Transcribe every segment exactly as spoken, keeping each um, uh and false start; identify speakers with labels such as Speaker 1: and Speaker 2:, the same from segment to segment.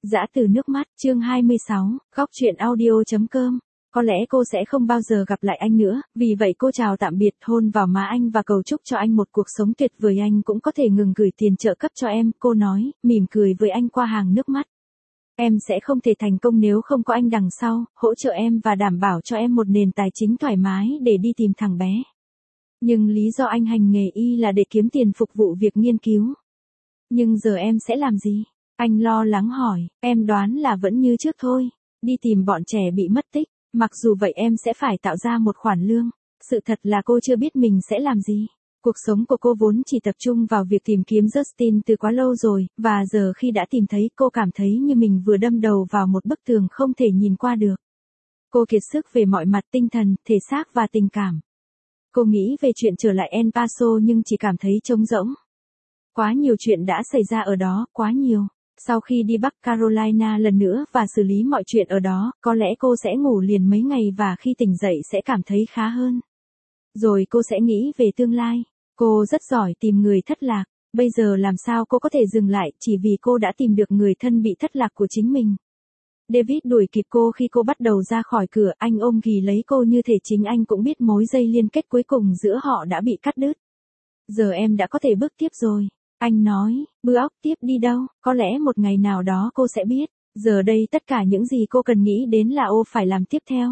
Speaker 1: Giã từ nước mắt, chương hai mươi sáu, góc truyện audio.com. Có lẽ cô sẽ không bao giờ gặp lại anh nữa, vì vậy cô chào tạm biệt, hôn vào má anh và cầu chúc cho anh một cuộc sống tuyệt vời. Anh cũng có thể ngừng gửi tiền trợ cấp cho em, cô nói, mỉm cười với anh qua hàng nước mắt. Em sẽ không thể thành công nếu không có anh đằng sau, hỗ trợ em và đảm bảo cho em một nền tài chính thoải mái để đi tìm thằng bé. Nhưng lý do anh hành nghề y là để kiếm tiền phục vụ việc nghiên cứu. Nhưng giờ em sẽ làm gì? Anh lo lắng hỏi, em đoán là vẫn như trước thôi, đi tìm bọn trẻ bị mất tích, mặc dù vậy em sẽ phải tạo ra một khoản lương. Sự thật là cô chưa biết mình sẽ làm gì. Cuộc sống của cô vốn chỉ tập trung vào việc tìm kiếm Justin từ quá lâu rồi, và giờ khi đã tìm thấy cô cảm thấy như mình vừa đâm đầu vào một bức tường không thể nhìn qua được. Cô kiệt sức về mọi mặt tinh thần, thể xác và tình cảm. Cô nghĩ về chuyện trở lại El Paso nhưng chỉ cảm thấy trống rỗng. Quá nhiều chuyện đã xảy ra ở đó, quá nhiều. Sau khi đi Bắc Carolina lần nữa và xử lý mọi chuyện ở đó, có lẽ cô sẽ ngủ liền mấy ngày và khi tỉnh dậy sẽ cảm thấy khá hơn. Rồi cô sẽ nghĩ về tương lai. Cô rất giỏi tìm người thất lạc. Bây giờ làm sao cô có thể dừng lại chỉ vì cô đã tìm được người thân bị thất lạc của chính mình. David đuổi kịp cô khi cô bắt đầu ra khỏi cửa, anh ôm ghì lấy cô như thể chính anh cũng biết mối dây liên kết cuối cùng giữa họ đã bị cắt đứt. Giờ em đã có thể bước tiếp rồi. Anh nói, bước tiếp đi đâu, có lẽ một ngày nào đó cô sẽ biết. Giờ đây tất cả những gì cô cần nghĩ đến là ô phải làm tiếp theo.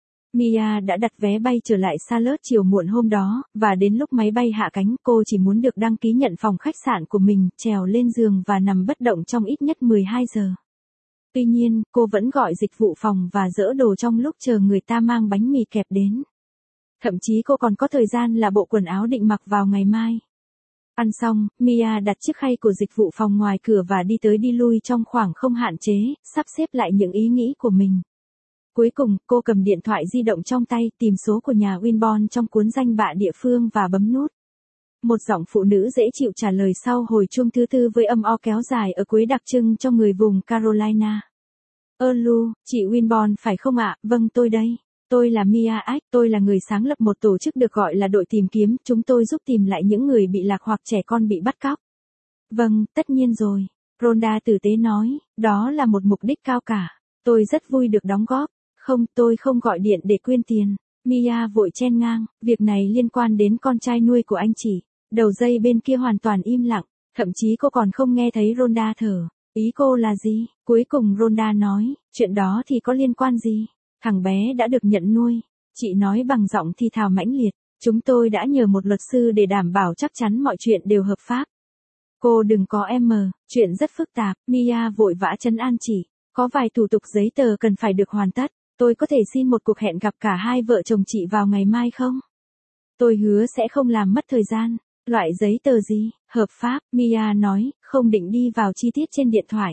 Speaker 1: Mia đã đặt vé bay trở lại Charlotte chiều muộn hôm đó, và đến lúc máy bay hạ cánh cô chỉ muốn được đăng ký nhận phòng khách sạn của mình, trèo lên giường và nằm bất động trong ít nhất mười hai giờ. Tuy nhiên, cô vẫn gọi dịch vụ phòng và dỡ đồ trong lúc chờ người ta mang bánh mì kẹp đến. Thậm chí cô còn có thời gian là bộ quần áo định mặc vào ngày mai. Ăn xong, Mia đặt chiếc khay của dịch vụ phòng ngoài cửa và đi tới đi lui trong khoảng không hạn chế, sắp xếp lại những ý nghĩ của mình. Cuối cùng, cô cầm điện thoại di động trong tay, tìm số của nhà Winbon trong cuốn danh bạ địa phương và bấm nút. Một giọng phụ nữ dễ chịu trả lời sau hồi chuông thứ tư với âm o kéo dài ở cuối đặc trưng cho người vùng Carolina. Ơ Lu, chị Winbon phải không ạ? Vâng, tôi đây. Tôi là Mia Ách, tôi là người sáng lập một tổ chức được gọi là đội tìm kiếm, chúng tôi giúp tìm lại những người bị lạc hoặc trẻ con bị bắt cóc. Vâng, tất nhiên rồi. Rhonda tử tế nói, đó là một mục đích cao cả. Tôi rất vui được đóng góp. Không, tôi không gọi điện để quyên tiền. Mia vội chen ngang, việc này liên quan đến con trai nuôi của anh chị. Đầu dây bên kia hoàn toàn im lặng, thậm chí cô còn không nghe thấy Rhonda thở. Ý cô là gì? Cuối cùng Rhonda nói, chuyện đó thì có liên quan gì? Thằng bé đã được nhận nuôi. Chị nói bằng giọng thì thào mãnh liệt. Chúng tôi đã nhờ một luật sư để đảm bảo chắc chắn mọi chuyện đều hợp pháp. Cô đừng có em mờ, chuyện rất phức tạp. Mia vội vã trấn an chị. Có vài thủ tục giấy tờ cần phải được hoàn tất. Tôi có thể xin một cuộc hẹn gặp cả hai vợ chồng chị vào ngày mai không? Tôi hứa sẽ không làm mất thời gian. Loại giấy tờ gì? Hợp pháp, Mia nói, không định đi vào chi tiết trên điện thoại.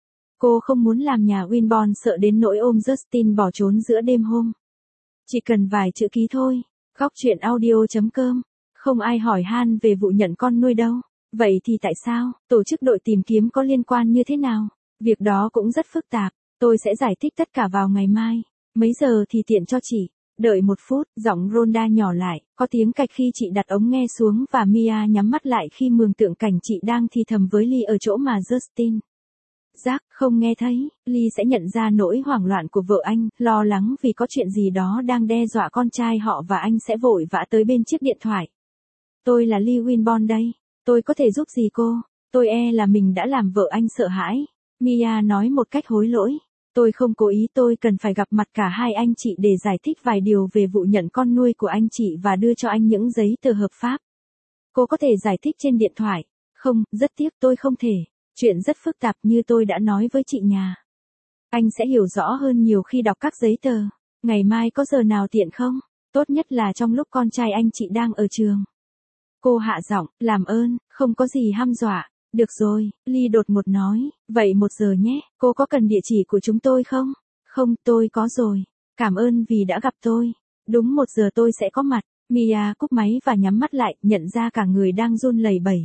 Speaker 1: Cô không muốn làm nhà Winbon sợ đến nỗi ôm Justin bỏ trốn giữa đêm hôm. Chỉ cần vài chữ ký thôi. Góc truyện audio.com. Không ai hỏi han về vụ nhận con nuôi đâu. Vậy thì tại sao, tổ chức đội tìm kiếm có liên quan như thế nào? Việc đó cũng rất phức tạp. Tôi sẽ giải thích tất cả vào ngày mai. Mấy giờ thì tiện cho chị? Đợi một phút, giọng Rhonda nhỏ lại, có tiếng cạch khi chị đặt ống nghe xuống và Mia nhắm mắt lại khi mường tượng cảnh chị đang thì thầm với Lee ở chỗ mà Justin. Jack không nghe thấy, Lee sẽ nhận ra nỗi hoảng loạn của vợ anh, lo lắng vì có chuyện gì đó đang đe dọa con trai họ và anh sẽ vội vã tới bên chiếc điện thoại. Tôi là Lee Winbon đây, tôi có thể giúp gì cô? Tôi e là mình đã làm vợ anh sợ hãi. Mia nói một cách hối lỗi. Tôi không cố ý, tôi cần phải gặp mặt cả hai anh chị để giải thích vài điều về vụ nhận con nuôi của anh chị và đưa cho anh những giấy tờ hợp pháp. Cô có thể giải thích trên điện thoại. Không, rất tiếc tôi không thể. Chuyện rất phức tạp như tôi đã nói với chị nhà. Anh sẽ hiểu rõ hơn nhiều khi đọc các giấy tờ. Ngày mai có giờ nào tiện không? Tốt nhất là trong lúc con trai anh chị đang ở trường. Cô hạ giọng, làm ơn, không có gì hăm dọa. Được rồi, Lee đột ngột nói, vậy một giờ nhé, cô có cần địa chỉ của chúng tôi không? Không, tôi có rồi. Cảm ơn vì đã gặp tôi. Đúng một giờ tôi sẽ có mặt. Mia cúp máy và nhắm mắt lại, nhận ra cả người đang run lẩy bẩy.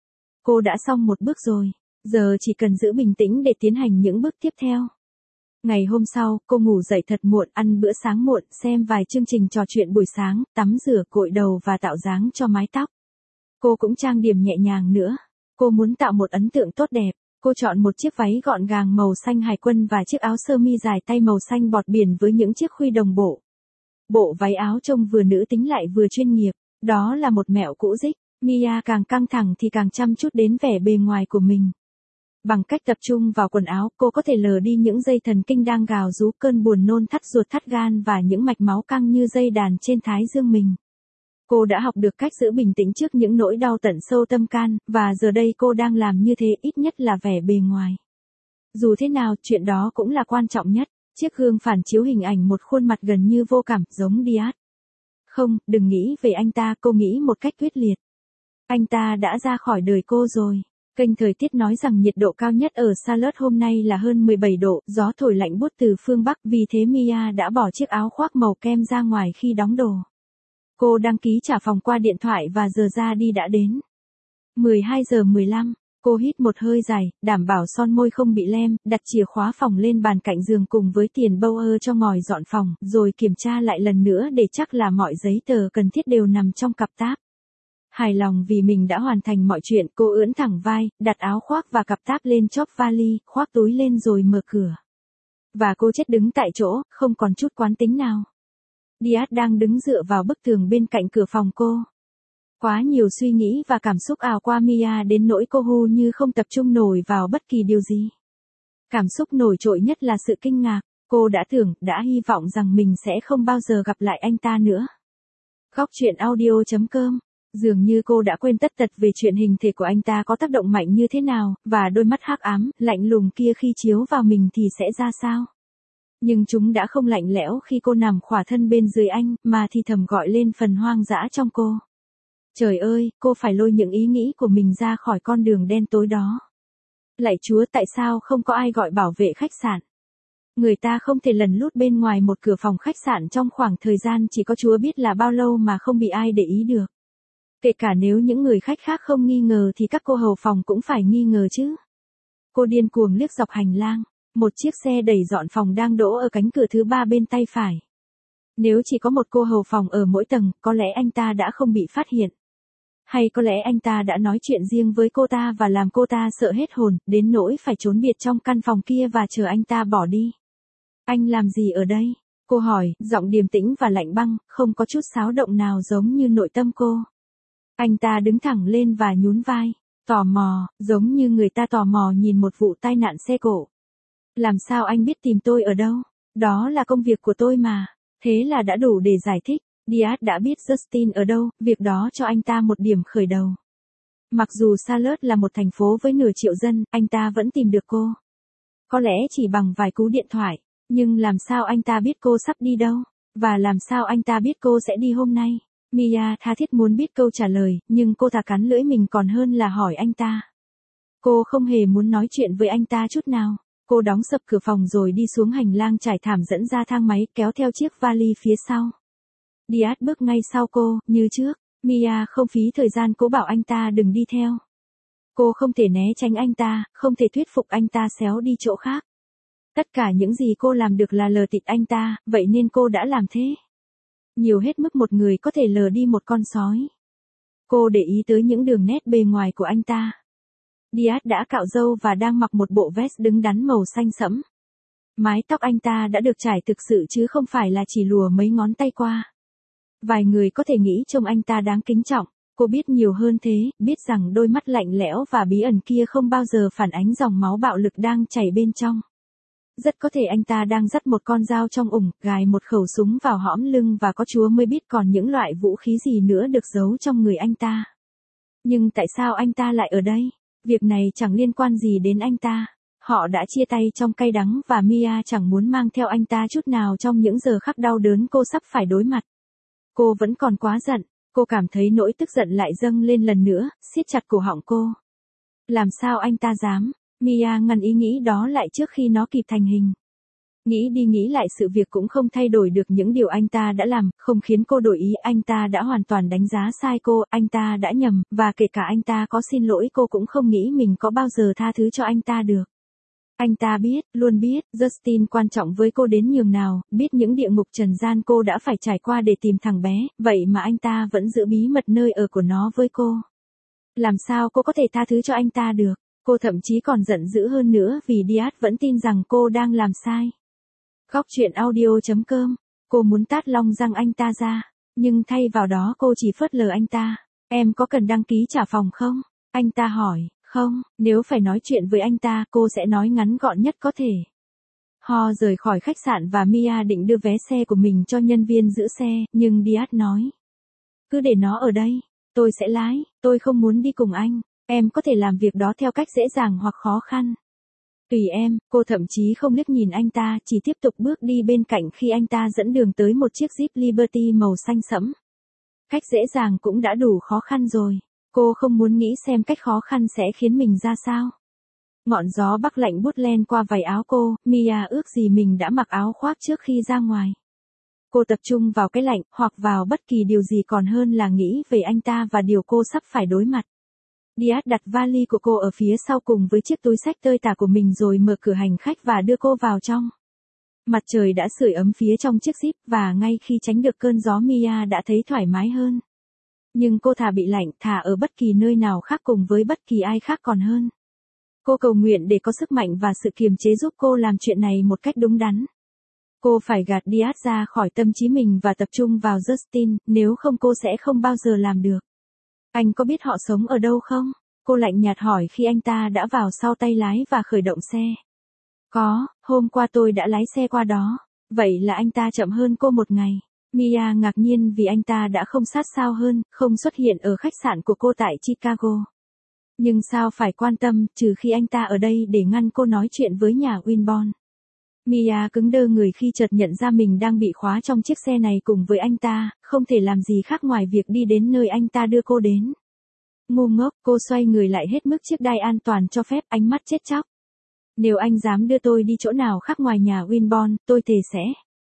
Speaker 1: Cô đã xong một bước rồi. Giờ chỉ cần giữ bình tĩnh để tiến hành những bước tiếp theo. Ngày hôm sau, cô ngủ dậy thật muộn, ăn bữa sáng muộn, xem vài chương trình trò chuyện buổi sáng, tắm rửa, cội đầu và tạo dáng cho mái tóc. Cô cũng trang điểm nhẹ nhàng nữa. Cô muốn tạo một ấn tượng tốt đẹp. Cô chọn một chiếc váy gọn gàng màu xanh hải quân và chiếc áo sơ mi dài tay màu xanh bọt biển với những chiếc khuy đồng bộ. Bộ váy áo trông vừa nữ tính lại vừa chuyên nghiệp, đó là một mẹo cũ dích. Mia càng căng thẳng thì càng chăm chút đến vẻ bề ngoài của mình. Bằng cách tập trung vào quần áo, cô có thể lờ đi những dây thần kinh đang gào rú, cơn buồn nôn thắt ruột thắt gan và những mạch máu căng như dây đàn trên thái dương mình. Cô đã học được cách giữ bình tĩnh trước những nỗi đau tận sâu tâm can, và giờ đây cô đang làm như thế, ít nhất là vẻ bề ngoài. Dù thế nào, chuyện đó cũng là quan trọng nhất. Chiếc gương phản chiếu hình ảnh một khuôn mặt gần như vô cảm, giống Diaz. Không, đừng nghĩ về anh ta, cô nghĩ một cách quyết liệt. Anh ta đã ra khỏi đời cô rồi. Kênh thời tiết nói rằng nhiệt độ cao nhất ở Charlotte hôm nay là hơn mười bảy độ, gió thổi lạnh buốt từ phương Bắc, vì thế Mia đã bỏ chiếc áo khoác màu kem ra ngoài khi đóng đồ. Cô đăng ký trả phòng qua điện thoại và giờ ra đi đã đến. mười hai giờ mười lăm, cô hít một hơi dài, đảm bảo son môi không bị lem, đặt chìa khóa phòng lên bàn cạnh giường cùng với tiền Bauer cho ngòi dọn phòng, rồi kiểm tra lại lần nữa để chắc là mọi giấy tờ cần thiết đều nằm trong cặp táp. Hài lòng vì mình đã hoàn thành mọi chuyện, cô ưỡn thẳng vai, đặt áo khoác và cặp táp lên chóp vali, khoác túi lên rồi mở cửa. Và cô chết đứng tại chỗ, không còn chút quán tính nào. Diaz đang đứng dựa vào bức tường bên cạnh cửa phòng cô. Quá nhiều suy nghĩ và cảm xúc ào qua Mia đến nỗi cô hù như không tập trung nổi vào bất kỳ điều gì. Cảm xúc nổi trội nhất là sự kinh ngạc, cô đã tưởng, đã hy vọng rằng mình sẽ không bao giờ gặp lại anh ta nữa. Góc truyện audio chấm com. Dường như cô đã quên tất tật về chuyện hình thể của anh ta có tác động mạnh như thế nào, và đôi mắt hắc ám, lạnh lùng kia khi chiếu vào mình thì sẽ ra sao. Nhưng chúng đã không lạnh lẽo khi cô nằm khỏa thân bên dưới anh, mà thì thầm gọi lên phần hoang dã trong cô. Trời ơi, cô phải lôi những ý nghĩ của mình ra khỏi con đường đen tối đó. Lạy Chúa, tại sao không có ai gọi bảo vệ khách sạn? Người ta không thể lẩn lút bên ngoài một cửa phòng khách sạn trong khoảng thời gian chỉ có Chúa biết là bao lâu mà không bị ai để ý được. Kể cả nếu những người khách khác không nghi ngờ thì các cô hầu phòng cũng phải nghi ngờ chứ. Cô điên cuồng liếc dọc hành lang. Một chiếc xe đẩy dọn phòng đang đỗ ở cánh cửa thứ ba bên tay phải. Nếu chỉ có một cô hầu phòng ở mỗi tầng, có lẽ anh ta đã không bị phát hiện. Hay có lẽ anh ta đã nói chuyện riêng với cô ta và làm cô ta sợ hết hồn, đến nỗi phải trốn biệt trong căn phòng kia và chờ anh ta bỏ đi. Anh làm gì ở đây? Cô hỏi, giọng điềm tĩnh và lạnh băng, không có chút xáo động nào giống như nội tâm cô. Anh ta đứng thẳng lên và nhún vai, tò mò, giống như người ta tò mò nhìn một vụ tai nạn xe cộ. Làm sao anh biết tìm tôi ở đâu? Đó là công việc của tôi mà. Thế là đã đủ để giải thích. Diaz đã biết Justin ở đâu, việc đó cho anh ta một điểm khởi đầu. Mặc dù Charlotte là một thành phố với nửa triệu dân, anh ta vẫn tìm được cô. Có lẽ chỉ bằng vài cú điện thoại, nhưng làm sao anh ta biết cô sắp đi đâu? Và làm sao anh ta biết cô sẽ đi hôm nay? Mia tha thiết muốn biết câu trả lời, nhưng cô thà cắn lưỡi mình còn hơn là hỏi anh ta. Cô không hề muốn nói chuyện với anh ta chút nào. Cô đóng sập cửa phòng rồi đi xuống hành lang trải thảm dẫn ra thang máy, kéo theo chiếc vali phía sau. Diaz bước ngay sau cô, như trước. Mia không phí thời gian cố bảo anh ta đừng đi theo. Cô không thể né tránh anh ta, không thể thuyết phục anh ta xéo đi chỗ khác. Tất cả những gì cô làm được là lờ tịt anh ta, vậy nên cô đã làm thế. Nhiều hết mức một người có thể lờ đi một con sói. Cô để ý tới những đường nét bề ngoài của anh ta. Diaz đã cạo râu và đang mặc một bộ vest đứng đắn màu xanh sẫm. Mái tóc anh ta đã được trải thực sự chứ không phải là chỉ lùa mấy ngón tay qua. Vài người có thể nghĩ trông anh ta đáng kính trọng, cô biết nhiều hơn thế, biết rằng đôi mắt lạnh lẽo và bí ẩn kia không bao giờ phản ánh dòng máu bạo lực đang chảy bên trong. Rất có thể anh ta đang dắt một con dao trong ủng, gài một khẩu súng vào hõm lưng và có Chúa mới biết còn những loại vũ khí gì nữa được giấu trong người anh ta. Nhưng tại sao anh ta lại ở đây? Việc này chẳng liên quan gì đến anh ta. Họ đã chia tay trong cay đắng và Mia chẳng muốn mang theo anh ta chút nào trong những giờ khắc đau đớn cô sắp phải đối mặt. Cô vẫn còn quá giận, cô cảm thấy nỗi tức giận lại dâng lên lần nữa, siết chặt cổ họng cô. Làm sao anh ta dám? Mia ngăn ý nghĩ đó lại trước khi nó kịp thành hình. Nghĩ đi nghĩ lại sự việc cũng không thay đổi được những điều anh ta đã làm, không khiến cô đổi ý, anh ta đã hoàn toàn đánh giá sai cô, anh ta đã nhầm, và kể cả anh ta có xin lỗi cô cũng không nghĩ mình có bao giờ tha thứ cho anh ta được. Anh ta biết, luôn biết, Justin quan trọng với cô đến nhường nào, biết những địa ngục trần gian cô đã phải trải qua để tìm thằng bé, vậy mà anh ta vẫn giữ bí mật nơi ở của nó với cô. Làm sao cô có thể tha thứ cho anh ta được? Cô thậm chí còn giận dữ hơn nữa vì Diaz vẫn tin rằng cô đang làm sai. Góc truyện audio.com, cô muốn tát long răng anh ta ra, nhưng thay vào đó cô chỉ phớt lờ anh ta. Em có cần đăng ký trả phòng không? Anh ta hỏi, không, nếu phải nói chuyện với anh ta cô sẽ nói ngắn gọn nhất có thể. Ho rời khỏi khách sạn và Mia định đưa vé xe của mình cho nhân viên giữ xe, nhưng Diaz nói. Cứ để nó ở đây, tôi sẽ lái, tôi không muốn đi cùng anh, em có thể làm việc đó theo cách dễ dàng hoặc khó khăn. Tùy em, cô thậm chí không liếc nhìn anh ta, chỉ tiếp tục bước đi bên cạnh khi anh ta dẫn đường tới một chiếc Jeep Liberty màu xanh sẫm. Cách dễ dàng cũng đã đủ khó khăn rồi, cô không muốn nghĩ xem cách khó khăn sẽ khiến mình ra sao. Ngọn gió bắc lạnh buốt len qua vảy áo cô, Mia ước gì mình đã mặc áo khoác trước khi ra ngoài. Cô tập trung vào cái lạnh, hoặc vào bất kỳ điều gì còn hơn là nghĩ về anh ta và điều cô sắp phải đối mặt. Diaz đặt vali của cô ở phía sau cùng với chiếc túi xách tơi tả của mình rồi mở cửa hành khách và đưa cô vào trong. Mặt trời đã sưởi ấm phía trong chiếc Jeep và ngay khi tránh được cơn gió Mia đã thấy thoải mái hơn. Nhưng cô thà bị lạnh thà ở bất kỳ nơi nào khác cùng với bất kỳ ai khác còn hơn. Cô cầu nguyện để có sức mạnh và sự kiềm chế giúp cô làm chuyện này một cách đúng đắn. Cô phải gạt Diaz ra khỏi tâm trí mình và tập trung vào Justin, nếu không cô sẽ không bao giờ làm được. Anh có biết họ sống ở đâu không? Cô lạnh nhạt hỏi khi anh ta đã vào sau tay lái và khởi động xe. Có, hôm qua tôi đã lái xe qua đó. Vậy là anh ta chậm hơn cô một ngày. Mia ngạc nhiên vì anh ta đã không sát sao hơn, không xuất hiện ở khách sạn của cô tại Chicago. Nhưng sao phải quan tâm, trừ khi anh ta ở đây để ngăn cô nói chuyện với nhà Winborn. Mia cứng đơ người khi chợt nhận ra mình đang bị khóa trong chiếc xe này cùng với anh ta, không thể làm gì khác ngoài việc đi đến nơi anh ta đưa cô đến. Ngu ngốc, cô xoay người lại hết mức chiếc đai an toàn cho phép, ánh mắt chết chóc. Nếu anh dám đưa tôi đi chỗ nào khác ngoài nhà Winborn, tôi thề sẽ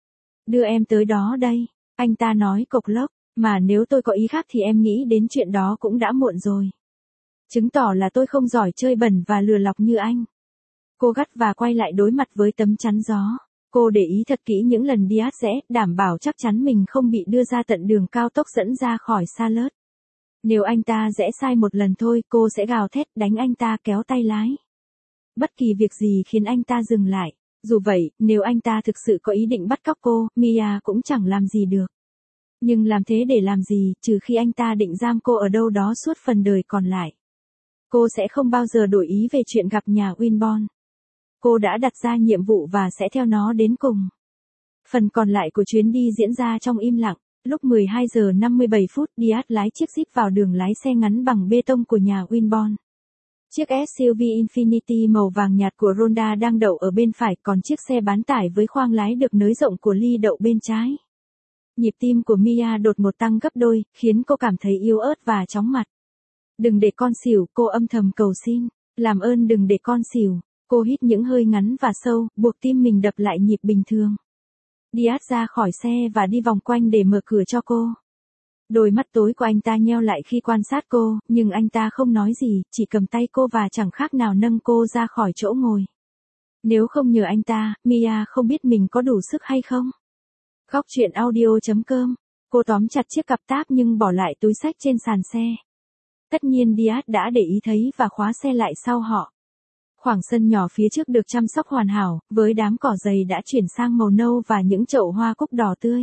Speaker 1: đưa em tới đó đây. Anh ta nói cộc lốc, mà nếu tôi có ý khác thì em nghĩ đến chuyện đó cũng đã muộn rồi. Chứng tỏ là tôi không giỏi chơi bẩn và lừa lọc như anh. Cô gắt và quay lại đối mặt với tấm chắn gió. Cô để ý thật kỹ những lần Diaz rẽ, đảm bảo chắc chắn mình không bị đưa ra tận đường cao tốc dẫn ra khỏi Charlotte. Nếu anh ta rẽ sai một lần thôi, cô sẽ gào thét đánh anh ta kéo tay lái. Bất kỳ việc gì khiến anh ta dừng lại. Dù vậy, nếu anh ta thực sự có ý định bắt cóc cô, Mia cũng chẳng làm gì được. Nhưng làm thế để làm gì, trừ khi anh ta định giam cô ở đâu đó suốt phần đời còn lại. Cô sẽ không bao giờ đổi ý về chuyện gặp nhà Winborn. Cô đã đặt ra nhiệm vụ và sẽ theo nó đến cùng. Phần còn lại của chuyến đi diễn ra trong im lặng. Lúc mười hai giờ năm mươi bảy phút, Diaz lái chiếc Jeep vào đường lái xe ngắn bằng bê tông của nhà Winborn. Chiếc ét u vê Infiniti màu vàng nhạt của Ronda đang đậu ở bên phải, còn chiếc xe bán tải với khoang lái được nới rộng của Lee đậu bên trái. Nhịp tim của Mia đột ngột tăng gấp đôi, khiến cô cảm thấy yếu ớt và chóng mặt. Đừng để con xỉu, cô âm thầm cầu xin. Làm ơn đừng để con xỉu. Cô hít những hơi ngắn và sâu, buộc tim mình đập lại nhịp bình thường. Diaz ra khỏi xe và đi vòng quanh để mở cửa cho cô. Đôi mắt tối của anh ta nheo lại khi quan sát cô, nhưng anh ta không nói gì, chỉ cầm tay cô và chẳng khác nào nâng cô ra khỏi chỗ ngồi. Nếu không nhờ anh ta, Mia không biết mình có đủ sức hay không. Góc truyện audio.com, cô tóm chặt chiếc cặp táp nhưng bỏ lại túi xách trên sàn xe. Tất nhiên Diaz đã để ý thấy và khóa xe lại sau họ. Khoảng sân nhỏ phía trước được chăm sóc hoàn hảo, với đám cỏ dày đã chuyển sang màu nâu và những chậu hoa cúc đỏ tươi.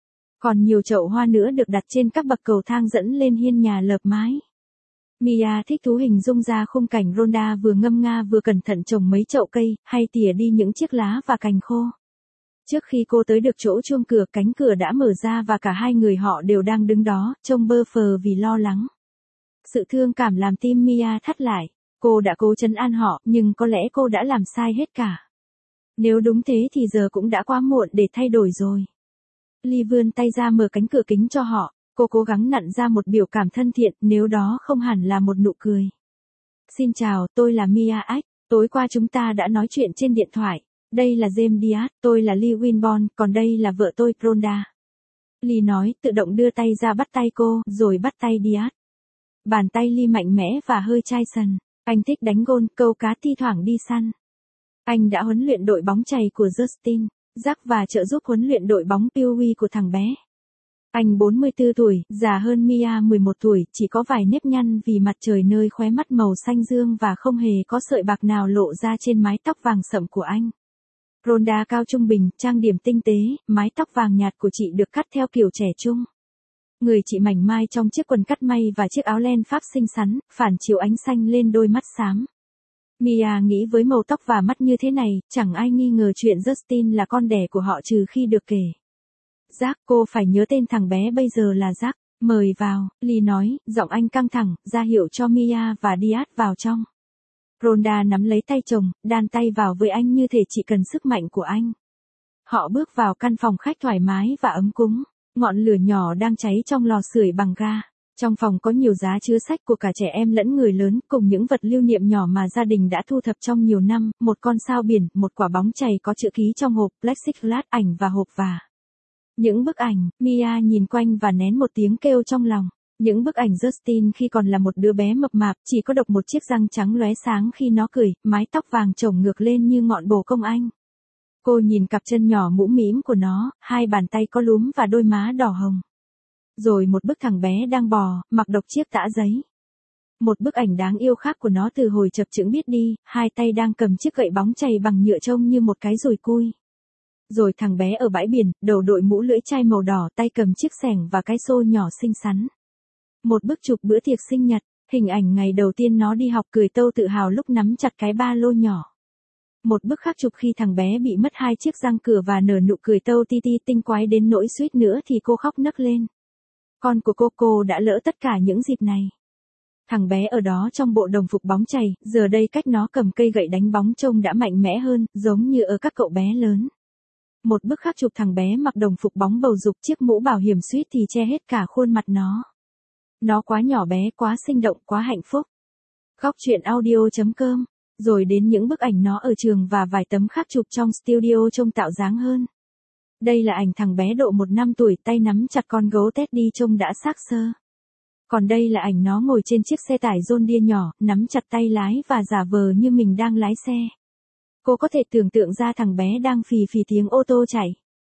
Speaker 1: Còn nhiều chậu hoa nữa được đặt trên các bậc cầu thang dẫn lên hiên nhà lợp mái. Mia thích thú hình dung ra khung cảnh Ronda vừa ngâm nga vừa cẩn thận trồng mấy chậu cây, hay tỉa đi những chiếc lá và cành khô. Trước khi cô tới được chỗ chuông cửa, cánh cửa đã mở ra và cả hai người họ đều đang đứng đó, trông bơ phờ vì lo lắng. Sự thương cảm làm tim Mia thắt lại. Cô đã cố trấn an họ, nhưng có lẽ cô đã làm sai hết cả. Nếu đúng thế thì giờ cũng đã quá muộn để thay đổi rồi. Lee vươn tay ra mở cánh cửa kính cho họ, cô cố gắng nặn ra một biểu cảm thân thiện, nếu đó không hẳn là một nụ cười. Xin chào, tôi là Mia Ách, tối qua chúng ta đã nói chuyện trên điện thoại. Đây là James Diaz, tôi là Lee Winborn, còn đây là vợ tôi, Ronda. Lee nói, tự động đưa tay ra bắt tay cô, rồi bắt tay Diaz. Bàn tay Lee mạnh mẽ và hơi chai sần. Anh thích đánh gôn, câu cá, thi thoảng đi săn. Anh đã huấn luyện đội bóng chày của Justin, Jack và trợ giúp huấn luyện đội bóng Pee Wee của thằng bé. Anh bốn mươi tư tuổi, già hơn Mia mười một tuổi, chỉ có vài nếp nhăn vì mặt trời nơi khóe mắt màu xanh dương và không hề có sợi bạc nào lộ ra trên mái tóc vàng sậm của anh. Rhonda cao trung bình, trang điểm tinh tế, mái tóc vàng nhạt của chị được cắt theo kiểu trẻ trung. Người chị mảnh mai trong chiếc quần cắt may và chiếc áo len Pháp xinh xắn, phản chiếu ánh xanh lên đôi mắt xám. Mia nghĩ với màu tóc và mắt như thế này, chẳng ai nghi ngờ chuyện Justin là con đẻ của họ trừ khi được kể. Jack, cô phải nhớ tên thằng bé bây giờ là Jack, mời vào, Lee nói, giọng anh căng thẳng, ra hiệu cho Mia và Diaz vào trong. Rhonda nắm lấy tay chồng, đan tay vào với anh như thể chỉ cần sức mạnh của anh. Họ bước vào căn phòng khách thoải mái và ấm cúng, ngọn lửa nhỏ đang cháy trong lò sưởi bằng ga. Trong phòng có nhiều giá chứa sách của cả trẻ em lẫn người lớn, cùng những vật lưu niệm nhỏ mà gia đình đã thu thập trong nhiều năm, một con sao biển, một quả bóng chày có chữ ký trong hộp, plexiglass, ảnh và hộp và. Những bức ảnh, Mia nhìn quanh và nén một tiếng kêu trong lòng. Những bức ảnh Justin khi còn là một đứa bé mập mạp, chỉ có độc một chiếc răng trắng lóe sáng khi nó cười, mái tóc vàng chổng ngược lên như ngọn bồ công anh. Cô nhìn cặp chân nhỏ mũm mĩm của nó, hai bàn tay có lúm và đôi má đỏ hồng. Rồi một bức thằng bé đang bò, mặc độc chiếc tã giấy. Một bức ảnh đáng yêu khác của nó từ hồi chập chững biết đi, hai tay đang cầm chiếc gậy bóng chày bằng nhựa trông như một cái dùi cui. Rồi thằng bé ở bãi biển, đầu đội mũ lưỡi chai màu đỏ, tay cầm chiếc xẻng và cái xô nhỏ xinh xắn. Một bức chụp bữa tiệc sinh nhật, hình ảnh ngày đầu tiên nó đi học cười tâu tự hào lúc nắm chặt cái ba lô nhỏ. Một bức khác chụp khi thằng bé bị mất hai chiếc răng cửa và nở nụ cười tâu ti ti tinh quái đến nỗi suýt nữa thì cô khóc nấc lên. Con của cô cô đã lỡ tất cả những dịp này. Thằng bé ở đó trong bộ đồng phục bóng chày, giờ đây cách nó cầm cây gậy đánh bóng trông đã mạnh mẽ hơn, giống như ở các cậu bé lớn. Một bức khác chụp thằng bé mặc đồng phục bóng bầu dục, chiếc mũ bảo hiểm suýt thì che hết cả khuôn mặt nó. Nó quá nhỏ bé, quá sinh động, quá hạnh phúc. Góc truyện audio chấm com. Rồi đến những bức ảnh nó ở trường và vài tấm khác chụp trong studio trông tạo dáng hơn. Đây là ảnh thằng bé độ một năm tuổi, tay nắm chặt con gấu Teddy trông đã xác xơ. Còn đây là ảnh nó ngồi trên chiếc xe tải John Deere nhỏ, nắm chặt tay lái và giả vờ như mình đang lái xe. Cô có thể tưởng tượng ra thằng bé đang phì phì tiếng ô tô chạy.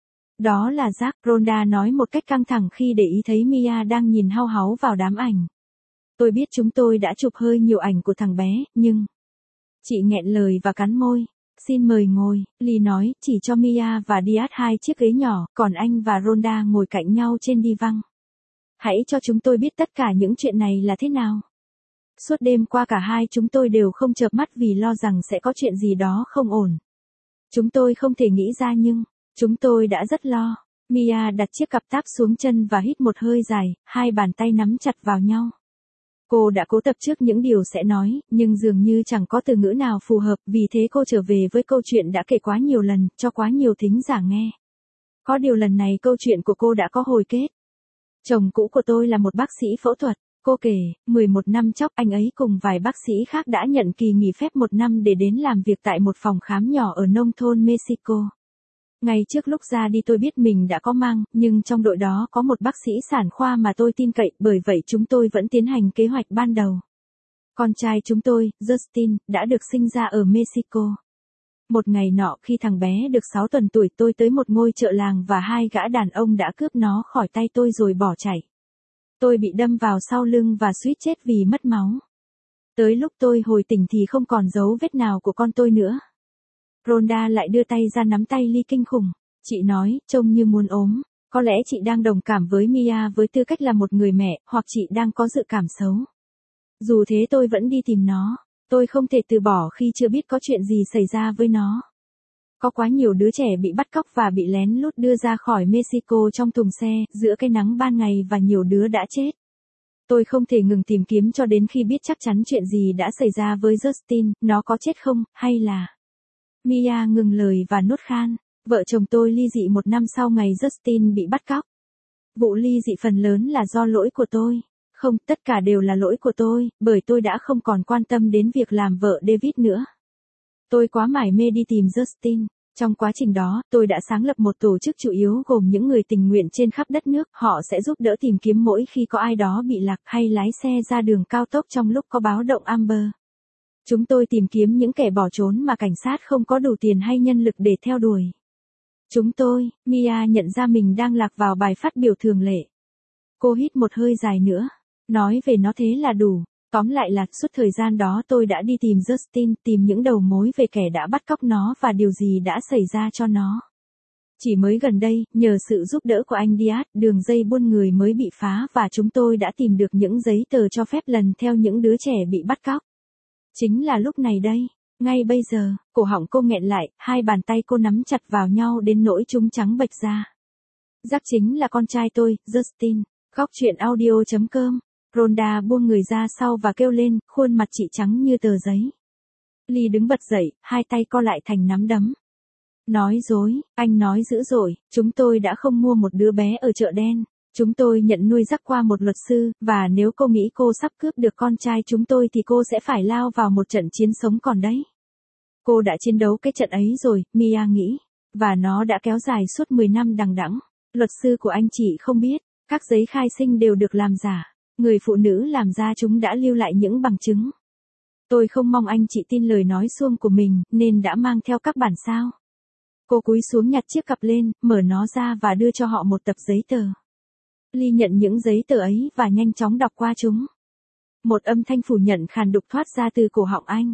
Speaker 1: Đó là Jack, Rhonda nói một cách căng thẳng khi để ý thấy Mia đang nhìn hau háu vào đám ảnh. Tôi biết chúng tôi đã chụp hơi nhiều ảnh của thằng bé, nhưng... Chị nghẹn lời và cắn môi. Xin mời ngồi, Lee nói, chỉ cho Mia và Diaz hai chiếc ghế nhỏ, còn anh và Rhonda ngồi cạnh nhau trên đi văng. Hãy cho chúng tôi biết tất cả những chuyện này là thế nào. Suốt đêm qua cả hai chúng tôi đều không chợp mắt vì lo rằng sẽ có chuyện gì đó không ổn. Chúng tôi không thể nghĩ ra nhưng, chúng tôi đã rất lo. Mia đặt chiếc cặp táp xuống chân và hít một hơi dài, hai bàn tay nắm chặt vào nhau. Cô đã cố tập trước những điều sẽ nói, nhưng dường như chẳng có từ ngữ nào phù hợp, vì thế cô trở về với câu chuyện đã kể quá nhiều lần, cho quá nhiều thính giả nghe. Có điều lần này câu chuyện của cô đã có hồi kết. Chồng cũ của tôi là một bác sĩ phẫu thuật. Cô kể, mười một năm trước anh ấy cùng vài bác sĩ khác đã nhận kỳ nghỉ phép một năm để đến làm việc tại một phòng khám nhỏ ở nông thôn Mexico. Ngay trước lúc ra đi tôi biết mình đã có mang, nhưng trong đội đó có một bác sĩ sản khoa mà tôi tin cậy, bởi vậy chúng tôi vẫn tiến hành kế hoạch ban đầu. Con trai chúng tôi, Justin, đã được sinh ra ở Mexico. Một ngày nọ khi thằng bé được sáu tuần tuổi tôi tới một ngôi chợ làng và hai gã đàn ông đã cướp nó khỏi tay tôi rồi bỏ chạy. Tôi bị đâm vào sau lưng và suýt chết vì mất máu. Tới lúc tôi hồi tỉnh thì không còn dấu vết nào của con tôi nữa. Rhonda lại đưa tay ra nắm tay Lee kinh khủng. Chị nói, trông như muốn ốm. Có lẽ chị đang đồng cảm với Mia với tư cách là một người mẹ, hoặc chị đang có dự cảm xấu. Dù thế tôi vẫn đi tìm nó. Tôi không thể từ bỏ khi chưa biết có chuyện gì xảy ra với nó. Có quá nhiều đứa trẻ bị bắt cóc và bị lén lút đưa ra khỏi Mexico trong thùng xe, giữa cái nắng ban ngày và nhiều đứa đã chết. Tôi không thể ngừng tìm kiếm cho đến khi biết chắc chắn chuyện gì đã xảy ra với Justin, nó có chết không, hay là... Mia ngừng lời và nuốt khan. Vợ chồng tôi ly dị một năm sau ngày Justin bị bắt cóc. Vụ ly dị phần lớn là do lỗi của tôi. Không, tất cả đều là lỗi của tôi, bởi tôi đã không còn quan tâm đến việc làm vợ David nữa. Tôi quá mải mê đi tìm Justin. Trong quá trình đó, tôi đã sáng lập một tổ chức chủ yếu gồm những người tình nguyện trên khắp đất nước. Họ sẽ giúp đỡ tìm kiếm mỗi khi có ai đó bị lạc hay lái xe ra đường cao tốc trong lúc có báo động Amber. Chúng tôi tìm kiếm những kẻ bỏ trốn mà cảnh sát không có đủ tiền hay nhân lực để theo đuổi. Chúng tôi, Mia nhận ra mình đang lạc vào bài phát biểu thường lệ. Cô hít một hơi dài nữa. Nói về nó thế là đủ. Tóm lại là, suốt thời gian đó tôi đã đi tìm Justin, tìm những đầu mối về kẻ đã bắt cóc nó và điều gì đã xảy ra cho nó. Chỉ mới gần đây, nhờ sự giúp đỡ của anh Diaz, đường dây buôn người mới bị phá và chúng tôi đã tìm được những giấy tờ cho phép lần theo những đứa trẻ bị bắt cóc. Chính là lúc này đây, ngay bây giờ, cổ họng cô nghẹn lại, hai bàn tay cô nắm chặt vào nhau đến nỗi chúng trắng bệch ra. Jack chính là con trai tôi, Justin. Góc truyện audio chấm com. Rhonda buông người ra sau và kêu lên, khuôn mặt chị trắng như tờ giấy. Lee đứng bật dậy, hai tay co lại thành nắm đấm. Nói dối, anh nói dữ dội, chúng tôi đã không mua một đứa bé ở chợ đen. Chúng tôi nhận nuôi Jack qua một luật sư, và nếu cô nghĩ cô sắp cướp được con trai chúng tôi thì cô sẽ phải lao vào một trận chiến sống còn đấy. Cô đã chiến đấu cái trận ấy rồi, Mia nghĩ, và nó đã kéo dài suốt mười năm đằng đẵng. Luật sư của anh chị không biết, các giấy khai sinh đều được làm giả. Người phụ nữ làm ra chúng đã lưu lại những bằng chứng. Tôi không mong anh chị tin lời nói suông của mình, nên đã mang theo các bản sao. Cô cúi xuống nhặt chiếc cặp lên, mở nó ra và đưa cho họ một tập giấy tờ. Lee nhận những giấy tờ ấy và nhanh chóng đọc qua chúng. Một âm thanh phủ nhận khàn đục thoát ra từ cổ họng anh.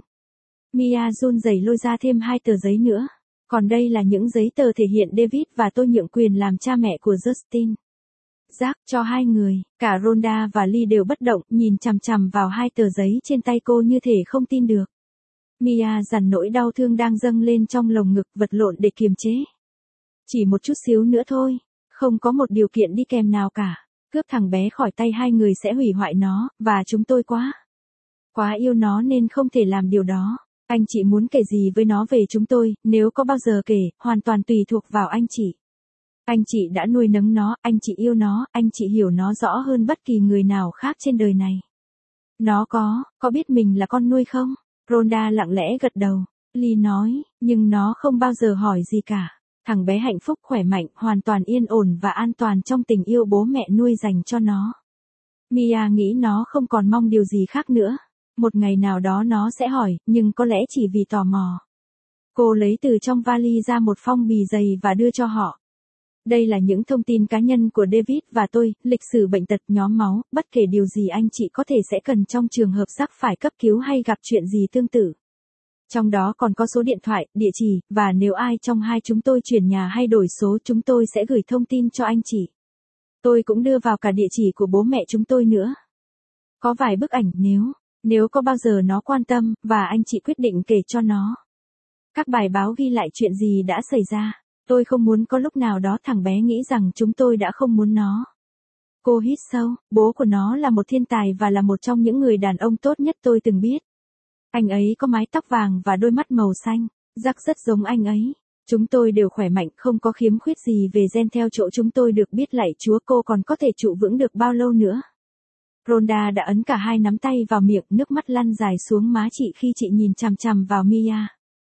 Speaker 1: Mia run rẩy lôi ra thêm hai tờ giấy nữa. Còn đây là những giấy tờ thể hiện David và tôi nhượng quyền làm cha mẹ của Justin. Jack cho hai người, cả Rhonda và Lee đều bất động, nhìn chằm chằm vào hai tờ giấy trên tay cô như thể không tin được. Mia dằn nỗi đau thương đang dâng lên trong lồng ngực, vật lộn để kiềm chế. Chỉ một chút xíu nữa thôi, không có một điều kiện đi kèm nào cả. Cướp thằng bé khỏi tay hai người sẽ hủy hoại nó, và chúng tôi quá, quá yêu nó nên không thể làm điều đó. Anh chị muốn kể gì với nó về chúng tôi, nếu có bao giờ kể, hoàn toàn tùy thuộc vào anh chị. Anh chị đã nuôi nấng nó, anh chị yêu nó, anh chị hiểu nó rõ hơn bất kỳ người nào khác trên đời này. Nó có, có biết mình là con nuôi không? Rhonda lặng lẽ gật đầu. Lee nói, nhưng nó không bao giờ hỏi gì cả. Thằng bé hạnh phúc khỏe mạnh, hoàn toàn yên ổn và an toàn trong tình yêu bố mẹ nuôi dành cho nó. Mia nghĩ nó không còn mong điều gì khác nữa. Một ngày nào đó nó sẽ hỏi, nhưng có lẽ chỉ vì tò mò. Cô lấy từ trong vali ra một phong bì dày và đưa cho họ. Đây là những thông tin cá nhân của David và tôi, lịch sử bệnh tật, nhóm máu, bất kể điều gì anh chị có thể sẽ cần trong trường hợp Jack phải cấp cứu hay gặp chuyện gì tương tự. Trong đó còn có số điện thoại, địa chỉ, và nếu ai trong hai chúng tôi chuyển nhà hay đổi số chúng tôi sẽ gửi thông tin cho anh chị. Tôi cũng đưa vào cả địa chỉ của bố mẹ chúng tôi nữa. Có vài bức ảnh nếu, nếu có bao giờ nó quan tâm, và anh chị quyết định kể cho nó. Các bài báo ghi lại chuyện gì đã xảy ra. Tôi không muốn có lúc nào đó thằng bé nghĩ rằng chúng tôi đã không muốn nó. Cô hít sâu, bố của nó là một thiên tài và là một trong những người đàn ông tốt nhất tôi từng biết. Anh ấy có mái tóc vàng và đôi mắt màu xanh, Jack rất giống anh ấy. Chúng tôi đều khỏe mạnh, không có khiếm khuyết gì về gen theo chỗ chúng tôi được biết. Lạy Chúa, cô còn có thể trụ vững được bao lâu nữa? Rhonda đã ấn cả hai nắm tay vào miệng, nước mắt lăn dài xuống má chị khi chị nhìn chằm chằm vào Mia.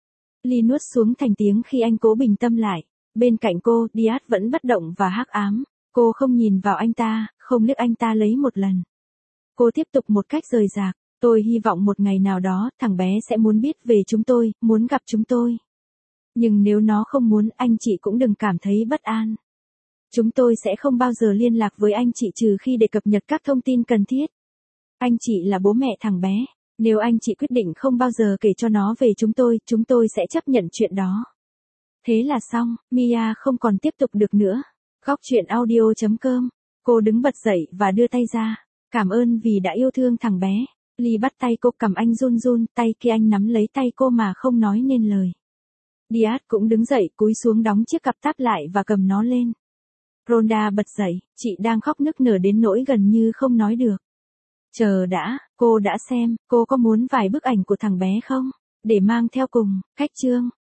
Speaker 1: Lee nuốt xuống thành tiếng khi anh cố bình tâm lại. Bên cạnh cô, Diaz vẫn bất động và hắc ám. Cô không nhìn vào anh ta, không liếc anh ta lấy một lần. Cô tiếp tục một cách rời rạc. Tôi hy vọng một ngày nào đó, thằng bé sẽ muốn biết về chúng tôi, muốn gặp chúng tôi. Nhưng nếu nó không muốn, anh chị cũng đừng cảm thấy bất an. Chúng tôi sẽ không bao giờ liên lạc với anh chị trừ khi để cập nhật các thông tin cần thiết. Anh chị là bố mẹ thằng bé. Nếu anh chị quyết định không bao giờ kể cho nó về chúng tôi, chúng tôi sẽ chấp nhận chuyện đó. Thế là xong, Mia không còn tiếp tục được nữa. Góc truyện audio chấm com. Cô đứng bật dậy và đưa tay ra. Cảm ơn vì đã yêu thương thằng bé. Lee bắt tay cô, cầm anh run run, tay kia anh nắm lấy tay cô mà không nói nên lời. Diaz cũng đứng dậy, cúi xuống đóng chiếc cặp táp lại và cầm nó lên. Rhonda bật dậy, chị đang khóc nức nở đến nỗi gần như không nói được. Chờ đã, cô đã xem, cô có muốn vài bức ảnh của thằng bé không? Để mang theo cùng, cách chương.